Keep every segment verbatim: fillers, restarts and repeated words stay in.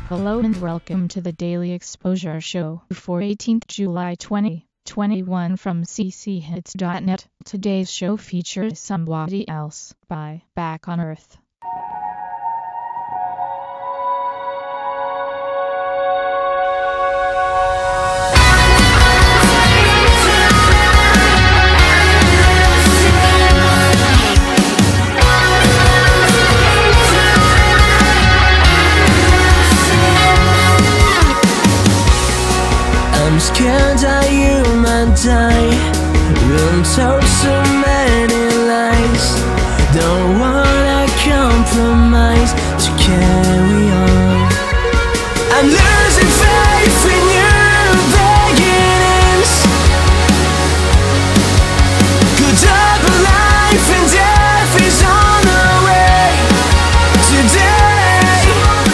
Hello and welcome to the Daily Exposure Show for eighteenth July twenty twenty-one from c c hits dot net. Today's show features Somebody Else by Back on Earth. I'm scared that you might die. Been told so many lies. Don't wanna compromise to carry on. I'm losing faith in new beginnings. Good up life and death is on the way today.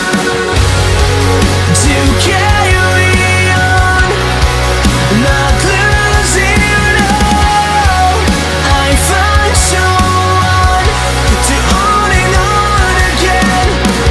To carry on, not losing hope. I find someone to on and on again.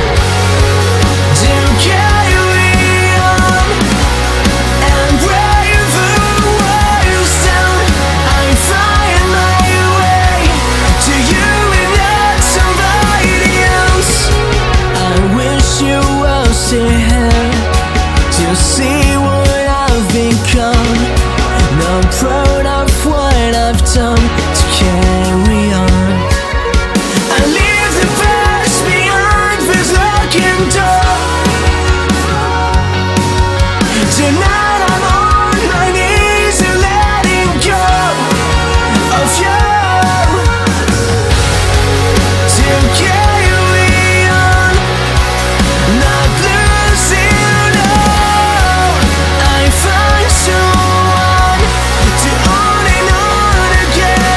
To carry on and brave the walls down. I find my way to you and not somebody else. I wish you were still here to see what I've become. Not proud of what I've done to carry on. I leave the past behind this locking door. Tonight I'm on my knees and letting go of you. To carry on, not losing hope. I find someone to on and on again.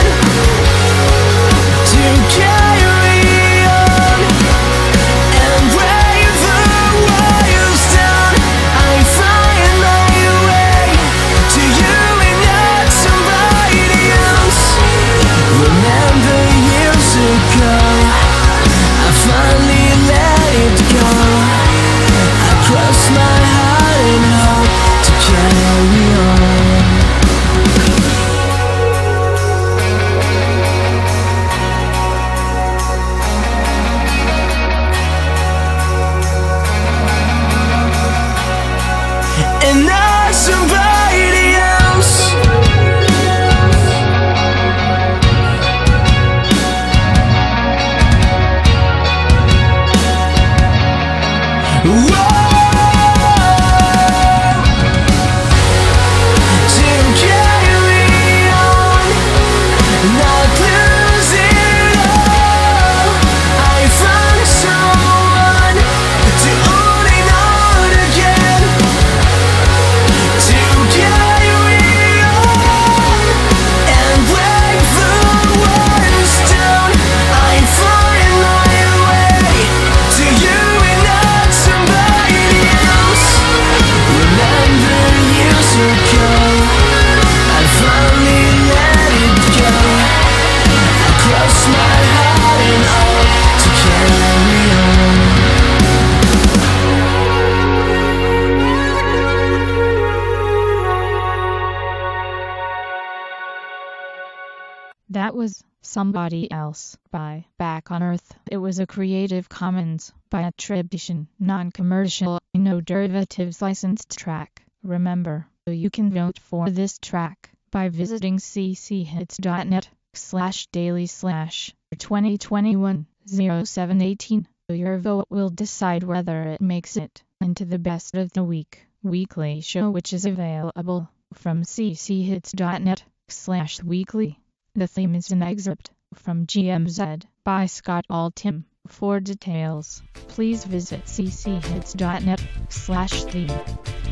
To carry on and brave the walls down. I find my way to you and not somebody else. Remember years ago, I finally let it go. I crossed my heart and hope to carry on. And not somebody else. Whoa. To carry on, not losing hope. I found someone to on and on again. To carry on and break the walls down. I find my way to you and not somebody else. Remember years ago, I finally let it go. I crossed my heart and hope to carry on. That was Somebody Else by Back on Earth. It was a Creative Commons by attribution, non-commercial, no derivatives licensed track. Remember, you can vote for this track by visiting c c hits dot net slash daily slash twenty twenty-one oh seven eighteen. Your vote will decide whether it makes it into the best of the week weekly show, which is available from c c hits dot net slash weekly. The theme is an excerpt from G M Z by Scott Altham. For details, please visit c c hits dot net slash theme.